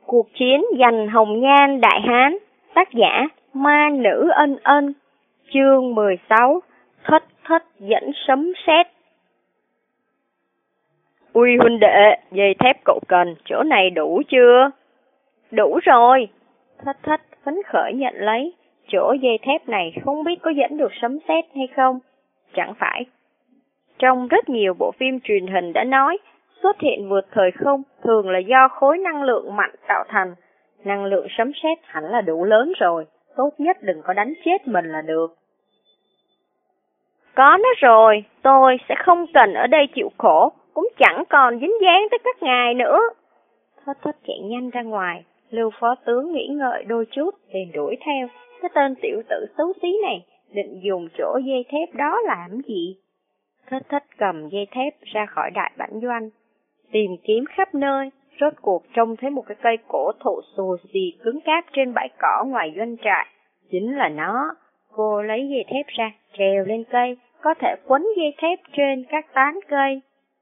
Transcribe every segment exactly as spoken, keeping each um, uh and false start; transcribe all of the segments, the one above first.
Cuộc chiến giành hồng nhan Đại Hán. Tác giả Ma Nữ Ân Ân. Chương mười sáu. Thất thất dẫn sấm sét. Ui huynh đệ, dây thép cậu cần, chỗ này đủ chưa? Đủ rồi. Thất thất phấn khởi nhận lấy. Chỗ dây thép này không biết có dẫn được sấm sét hay không? Chẳng phải. Trong rất nhiều bộ phim truyền hình đã nói, xuất hiện vượt thời không thường là do khối năng lượng mạnh tạo thành. Năng lượng sấm sét hẳn là đủ lớn rồi, tốt nhất đừng có đánh chết mình là được. Có nó rồi, tôi sẽ không cần ở đây chịu khổ, cũng chẳng còn dính dáng tới các ngài nữa. Thất thất chạy nhanh ra ngoài, Lưu phó tướng nghĩ ngợi đôi chút, liền đuổi theo. Cái tên tiểu tử xấu xí này, định dùng chỗ dây thép đó làm gì? Thất thất cầm dây thép ra khỏi đại bản doanh, tìm kiếm khắp nơi, rốt cuộc trông thấy một cái cây cổ thụ xù xì cứng cáp trên bãi cỏ ngoài doanh trại. Chính là nó. Cô lấy dây thép ra, trèo lên cây, có thể quấn dây thép trên các tán cây.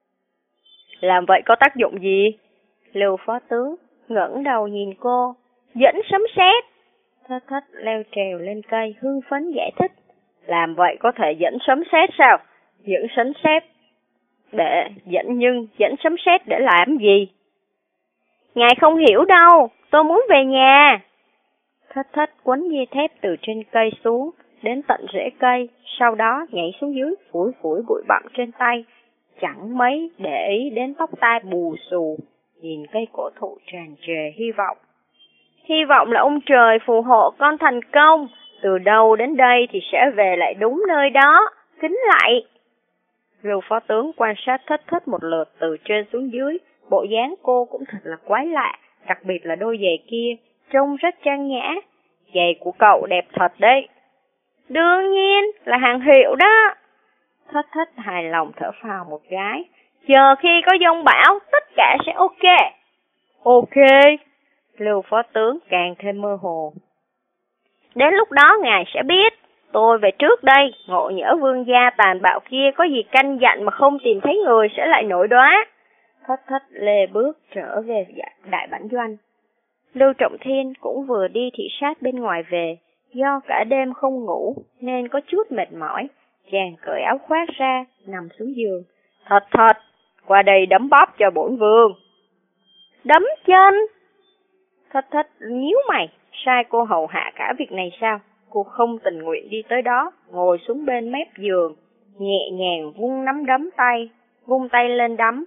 Làm vậy có tác dụng gì? Lưu phó tướng ngẩng đầu nhìn cô. Dẫn sấm sét. Thất thất leo trèo lên cây, hưng phấn giải thích. Làm vậy có thể dẫn sấm sét sao? Dẫn sấm sét để dẫn nhưng dẫn sấm sét để làm gì? Ngài không hiểu đâu, tôi muốn về nhà. Thất thất quấn dây thép từ trên cây xuống, đến tận rễ cây, sau đó nhảy xuống dưới, phủi phủi bụi bặm trên tay, chẳng mấy để ý đến tóc tai bù xù, nhìn cây cổ thụ tràn trề hy vọng. Hy vọng là ông trời phù hộ con thành công, từ đâu đến đây thì sẽ về lại đúng nơi đó, kính lạy. Lưu phó tướng quan sát thất thất một lượt từ trên xuống dưới, bộ dáng cô cũng thật là quái lạ, đặc biệt là đôi giày kia, trông rất trang nhã. Giày của cậu đẹp thật đấy. Đương nhiên là hàng hiệu đó. Thất thất hài lòng thở phào một cái. Chờ khi có giông bão, tất cả sẽ ok. Ok. Lưu phó tướng càng thêm mơ hồ. Đến lúc đó ngài sẽ biết. Tôi về trước đây, ngộ nhỡ vương gia tàn bạo kia có gì căn dặn mà không tìm thấy người sẽ lại nổi đoá. Thất thất lê bước trở về đại bản doanh. Lưu Trọng Thiên cũng vừa đi thị sát bên ngoài về, do cả đêm không ngủ nên có chút mệt mỏi, chàng cởi áo khoác ra, nằm xuống giường. Thật thật, qua đây đấm bóp cho bổn vương. Đấm chân? Thất thất nhíu mày, sai cô hầu hạ cả việc này sao? Cô không tình nguyện đi tới đó, ngồi xuống bên mép giường, nhẹ nhàng vung nắm đấm tay, vung tay lên đấm.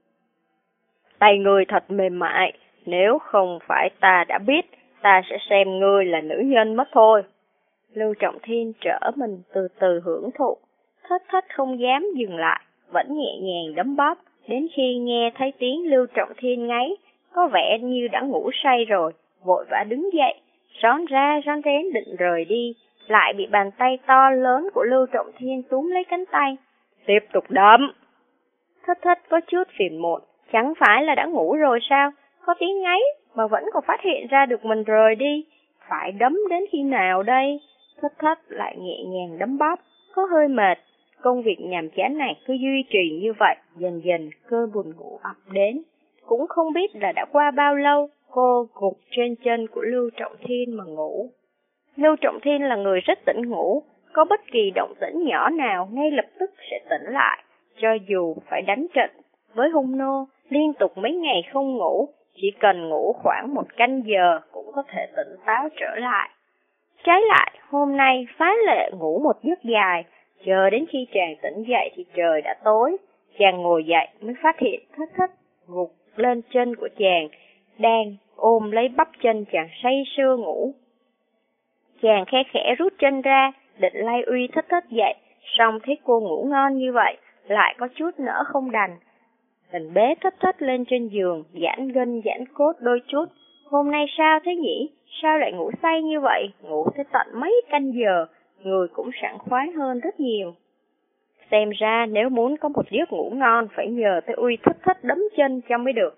Tay ngươi thật mềm mại, nếu không phải ta đã biết, ta sẽ xem ngươi là nữ nhân mất thôi. Lưu Trọng Thiên trở mình từ từ hưởng thụ, thất thất không dám dừng lại, vẫn nhẹ nhàng đấm bóp, đến khi nghe thấy tiếng Lưu Trọng Thiên ngáy, có vẻ như đã ngủ say rồi, vội vã đứng dậy, rón ra rón rén định rời đi, lại bị bàn tay to lớn của Lưu Trọng Thiên túm lấy cánh tay. Tiếp tục đấm. Thất thất có chút phiền muộn, chẳng phải là đã ngủ rồi sao? Có tiếng ngáy mà vẫn còn phát hiện ra được mình rời đi. Phải đấm đến khi nào đây? Thất thất lại nhẹ nhàng đấm bóp, có hơi mệt. Công việc nhàm chán này cứ duy trì như vậy, dần dần cơn buồn ngủ ập đến. Cũng không biết là đã qua bao lâu, cô gục trên chân của Lưu Trọng Thiên mà ngủ. Lưu Trọng Thiên là người rất tỉnh ngủ, có bất kỳ động tĩnh nhỏ nào ngay lập tức sẽ tỉnh lại. Cho dù phải đánh trận với hung nô, liên tục mấy ngày không ngủ, chỉ cần ngủ khoảng một canh giờ cũng có thể tỉnh táo trở lại. Trái lại, hôm nay phá lệ ngủ một giấc dài, chờ đến khi chàng tỉnh dậy thì trời đã tối. Chàng ngồi dậy mới phát hiện thất thất gục lên chân của chàng, đang ôm lấy bắp chân chàng say sưa ngủ. Chàng khe khẽ rút chân ra, định lay uy thất thất dậy, song thấy cô ngủ ngon như vậy, lại có chút nỡ không đành. Mình bế thất thất lên trên giường, giãn gân giãn cốt đôi chút. Hôm nay sao thế nhỉ? Sao lại ngủ say như vậy? Ngủ tới tận mấy canh giờ, người cũng sảng khoái hơn rất nhiều. Xem ra nếu muốn có một giấc ngủ ngon phải nhờ tới uy thất thất đấm chân cho mới được.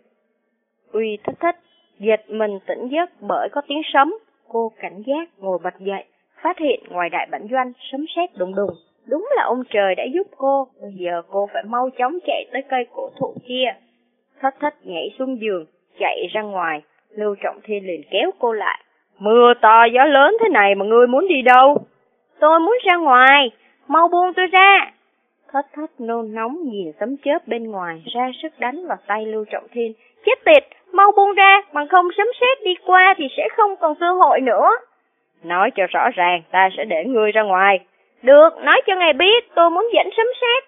Uy thất thất giật mình tỉnh giấc bởi có tiếng sấm. Cô cảnh giác ngồi bật dậy, phát hiện ngoài đại bản doanh sấm sét đùng đùng. Đúng là ông trời đã giúp cô, bây giờ cô phải mau chóng chạy tới cây cổ thụ kia. Thất thất nhảy xuống giường, chạy ra ngoài, Lưu Trọng Thiên liền kéo cô lại. Mưa to gió lớn thế này mà ngươi muốn đi đâu? Tôi muốn ra ngoài, mau buông tôi ra. Thất Thất nôn nóng nhìn sấm chớp bên ngoài, ra sức đánh vào tay Lưu Trọng Thiên. Chết tiệt, mau buông ra, bằng không sấm sét đi qua thì sẽ không còn cơ hội nữa. Nói cho rõ ràng, ta sẽ để ngươi ra ngoài. Được, nói cho ngài biết, tôi muốn dẫn sấm sét.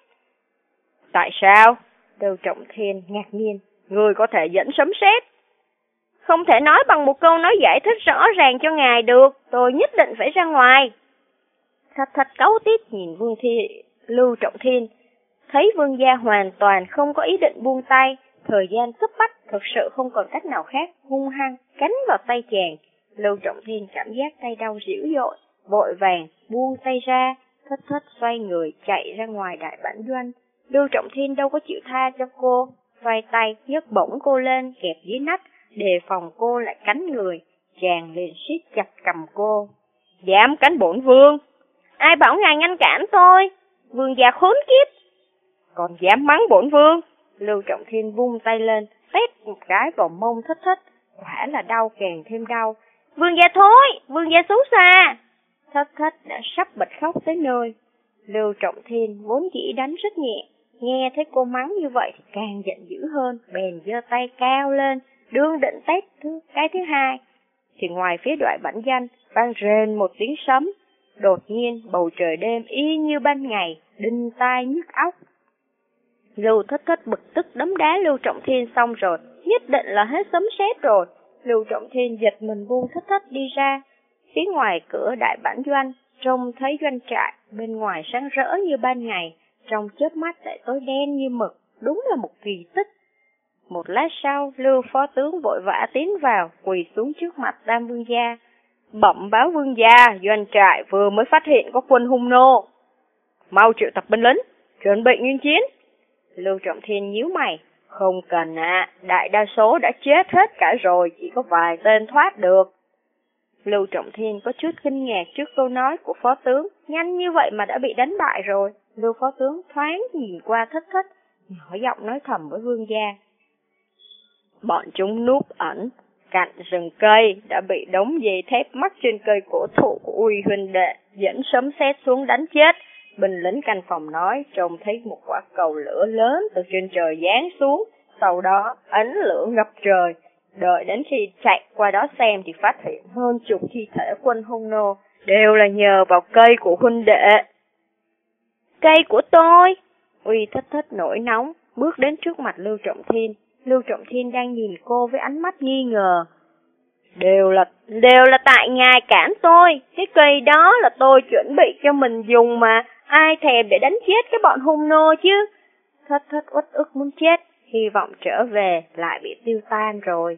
Tại sao? Lưu Trọng Thiên ngạc nhiên. Ngươi có thể dẫn sấm sét? Không thể nói bằng một câu nói giải thích rõ ràng cho ngài được, tôi nhất định phải ra ngoài. Thất Thất cáu tít nhìn Vương Thi, Lưu Trọng Thiên, thấy Vương gia hoàn toàn không có ý định buông tay, thời gian cấp bách thực sự không còn cách nào khác, hung hăng cắn vào tay chàng. Lưu Trọng Thiên cảm giác tay đau dữ dội, vội vàng buông tay ra. Thất Thất xoay người chạy ra ngoài đại bản doanh. Lưu Trọng Thiên đâu có chịu tha cho cô, xoay tay nhấc bổng cô lên kẹp dưới nách, đề phòng cô lại cắn người. Chàng liền siết chặt cầm cô. Dám cắn bổn vương? Ai bảo ngài ngăn cản tôi? Vương gia khốn kiếp. Còn dám mắng bổn vương? Lưu Trọng Thiên vung tay lên, tét một cái vào mông Thất Thất, quả là đau càng thêm đau. Vương gia thối, vương gia xấu xa. Thất Thất đã sắp bật khóc tới nơi. Lưu Trọng Thiên vốn chỉ đánh rất nhẹ, nghe thấy cô mắng như vậy thì càng giận dữ hơn, bèn giơ tay cao lên, đương định tét thứ cái thứ hai. Thì ngoài phía đại bản doanh vang rền một tiếng sấm. Đột nhiên bầu trời đêm y như ban ngày, đinh tai nhức óc. Lưu Thất Thất bực tức đấm đá Lưu Trọng Thiên xong rồi, nhất định là hết sấm sét rồi. Lưu Trọng Thiên giật mình buông Thất Thất đi ra. Phía ngoài cửa đại bản doanh, trông thấy doanh trại bên ngoài sáng rỡ như ban ngày, trong chớp mắt lại tối đen như mực, đúng là một kỳ tích. Một lát sau, Lưu phó tướng vội vã tiến vào, quỳ xuống trước mặt Tam Vương gia. Bẩm báo vương gia, doanh trại vừa mới phát hiện có quân hung nô. Mau triệu tập binh lính, chuẩn bị nghênh chiến. Lưu Trọng Thiên nhíu mày. Không cần ạ, à, đại đa số đã chết hết cả rồi, chỉ có vài tên thoát được. Lưu Trọng Thiên có chút kinh ngạc trước câu nói của phó tướng, nhanh như vậy mà đã bị đánh bại rồi. Lưu phó tướng thoáng nhìn qua Thất Thất, nhỏ giọng nói thầm với vương gia. Bọn chúng núp ẩn cạnh rừng cây, đã bị đống dây thép mắc trên cây cổ thụ của Uy huynh đệ dẫn sấm sét xuống đánh chết. Binh lính canh phòng nói trông thấy một quả cầu lửa lớn từ trên trời giáng xuống, sau đó ánh lửa ngập trời. Đợi đến khi chạy qua đó xem thì phát hiện hơn chục thi thể quân hung nô, đều là nhờ vào cây của huynh đệ. Cây của tôi? Uy Thất Thất nổi nóng, bước đến trước mặt Lưu Trọng Thiên. Lưu Trọng Thiên đang nhìn cô với ánh mắt nghi ngờ. Đều là, đều là tại ngài cản tôi, cái cây đó là tôi chuẩn bị cho mình dùng mà, ai thèm để đánh chết cái bọn hung nô chứ. Thất Thất uất ức muốn chết, hy vọng trở về lại bị tiêu tan rồi.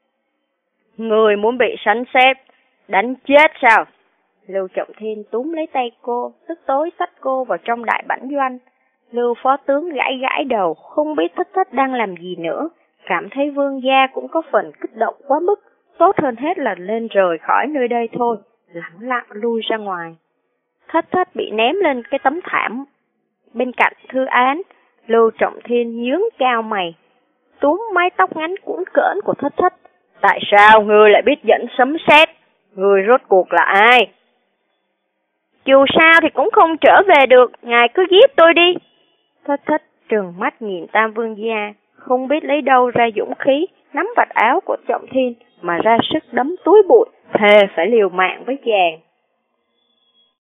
Người muốn bị sấm sét đánh chết sao? Lưu Trọng Thiên túm lấy tay cô, tức tối xách cô vào trong đại bản doanh. Lưu phó tướng gãi gãi đầu, không biết Thất Thất đang làm gì nữa, cảm thấy vương gia cũng có phần kích động quá mức, tốt hơn hết là lên rời khỏi nơi đây thôi, lặng lặng lui ra ngoài. Thất Thất bị ném lên cái tấm thảm bên cạnh thư án. Lưu Trọng Thiên nhướng cao mày, túm mái tóc ngắn cuốn cỡn của Thất Thất. Tại sao ngươi lại biết dẫn sấm sét? Ngươi rốt cuộc là ai? Dù sao thì cũng không trở về được, ngài cứ giết tôi đi. Thất Thất trừng mắt nhìn Tam Vương gia, không biết lấy đâu ra dũng khí, nắm vạt áo của Trọng Thiên mà ra sức đấm túi bụi, thề phải liều mạng với chàng.